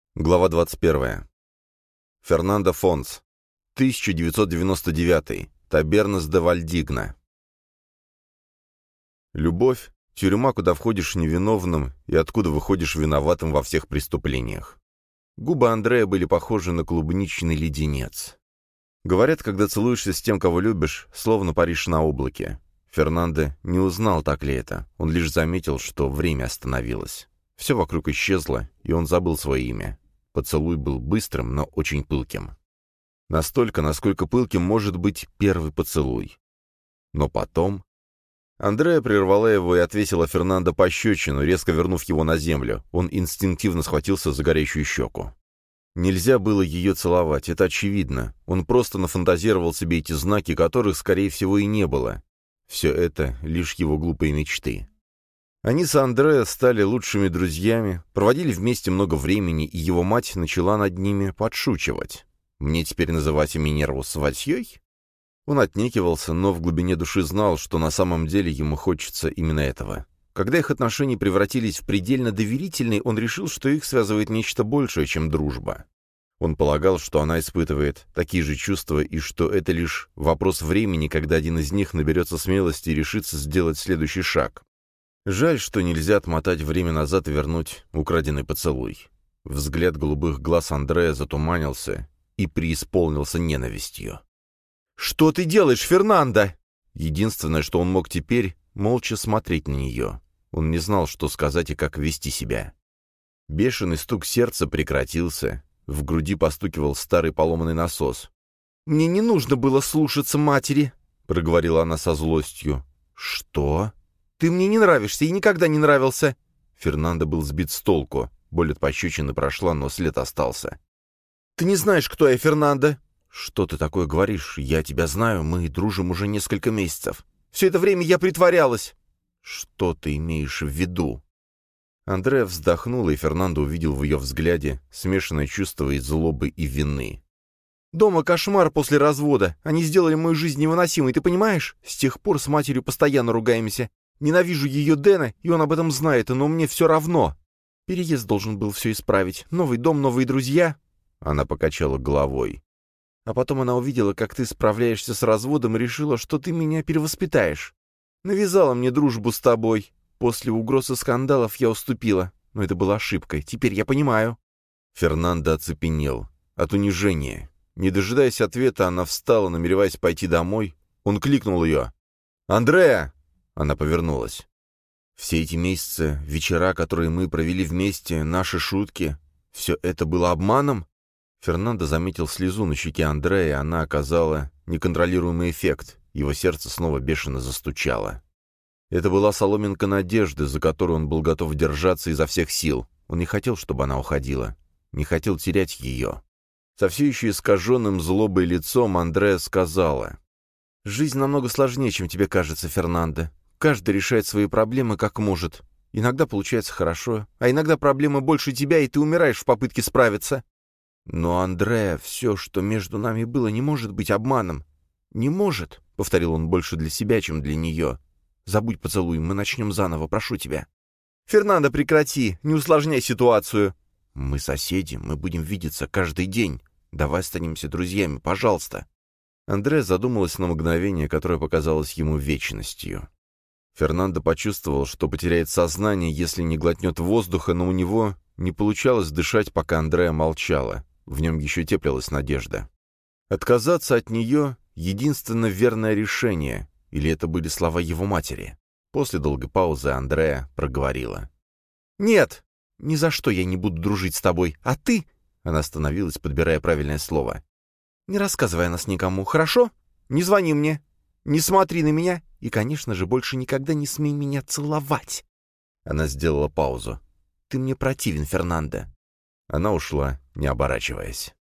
Глава 21. Фернандо Фонс. 1999. Табернас де Вальдигна. Любовь — тюрьма, куда входишь невиновным и откуда выходишь виноватым во всех преступлениях. Губы Андрея были похожи на клубничный леденец. Говорят, когда целуешься с тем, кого любишь, словно паришь на облаке. Фернандо не узнал, так ли это. Он лишь заметил, что время остановилось. Все вокруг исчезло, и он забыл свое имя. Поцелуй был быстрым, но очень пылким. Настолько, насколько пылким может быть первый поцелуй. Но потом... Андреа прервала его и отвесила Фернандо пощечину, резко вернув его на землю. Он инстинктивно схватился за горящую щеку. Нельзя было ее целовать, это очевидно. Он просто нафантазировал себе эти знаки, которых, скорее всего, и не было. Все это лишь его глупые мечты. Они с Андреа стали лучшими друзьями, проводили вместе много времени, и его мать начала над ними подшучивать. «Мне теперь называть Минерву сватьей?» Он отнекивался, но в глубине души знал, что на самом деле ему хочется именно этого. Когда их отношения превратились в предельно доверительные, он решил, что их связывает нечто большее, чем дружба. Он полагал, что она испытывает такие же чувства, и что это лишь вопрос времени, когда один из них наберется смелости и решится сделать следующий шаг. Жаль, что нельзя отмотать время назад и вернуть украденный поцелуй. Взгляд голубых глаз Андреа затуманился и преисполнился ненавистью. «Что ты делаешь, Фернандо?» Единственное, что он мог теперь, молча смотреть на нее. Он не знал, что сказать и как вести себя. Бешеный стук сердца прекратился. В груди постукивал старый поломанный насос. «Мне не нужно было слушаться матери», — проговорила она со злостью. «Что?» «Ты мне не нравишься и никогда не нравился!» Фернандо был сбит с толку. Боль от пощечины прошла, но след остался. «Ты не знаешь, кто я, Фернандо!» «Что ты такое говоришь? Я тебя знаю, мы дружим уже несколько месяцев. Все это время я притворялась!» «Что ты имеешь в виду?» Андреа вздохнула, и Фернандо увидел в ее взгляде смешанное чувство из злобы и вины. «Дома кошмар после развода. Они сделали мою жизнь невыносимой, ты понимаешь? С тех пор с матерью постоянно ругаемся. Ненавижу ее Дэна, и он об этом знает, но мне все равно. Переезд должен был все исправить. Новый дом, новые друзья». Она покачала головой. «А потом она увидела, как ты справляешься с разводом, и решила, что ты меня перевоспитаешь. Навязала мне дружбу с тобой. После угроз и скандалов я уступила. Но это была ошибкой. Теперь я понимаю». Фернандо оцепенел. От унижения. Не дожидаясь ответа, она встала, намереваясь пойти домой. Он кликнул ее. «Андреа!» Она повернулась. «Все эти месяцы, вечера, которые мы провели вместе, наши шутки, все это было обманом?» Фернандо заметил слезу на щеке Андреа, и она оказала неконтролируемый эффект. Его сердце снова бешено застучало. Это была соломинка надежды, за которую он был готов держаться изо всех сил. Он не хотел, чтобы она уходила. Не хотел терять ее. Со все еще искаженным злобой лицом Андреа сказала: «Жизнь намного сложнее, чем тебе кажется, Фернандо. Каждый решает свои проблемы как может. Иногда получается хорошо, а иногда проблемы больше тебя, и ты умираешь в попытке справиться. Но, Андреа, все, что между нами было, не может быть обманом. Не может», — повторил он больше для себя, чем для нее. «Забудь поцелуй, мы начнем заново, прошу тебя». «Фернандо, прекрати, не усложняй ситуацию». «Мы соседи, мы будем видеться каждый день. Давай останемся друзьями, пожалуйста». Андреа задумалась на мгновение, которое показалось ему вечностью. Фернандо почувствовал, что потеряет сознание, если не глотнет воздуха, но у него не получалось дышать, пока Андреа молчала. В нем еще теплилась надежда. Отказаться от нее — единственно верное решение, или это были слова его матери? После долгой паузы Андреа проговорила. «Нет, ни за что я не буду дружить с тобой, а ты...» Она остановилась, подбирая правильное слово. «Не рассказывай о нас никому, хорошо? Не звони мне, не смотри на меня и, конечно же, больше никогда не смей меня целовать». Она сделала паузу. «Ты мне противен, Фернандо». Она ушла, не оборачиваясь.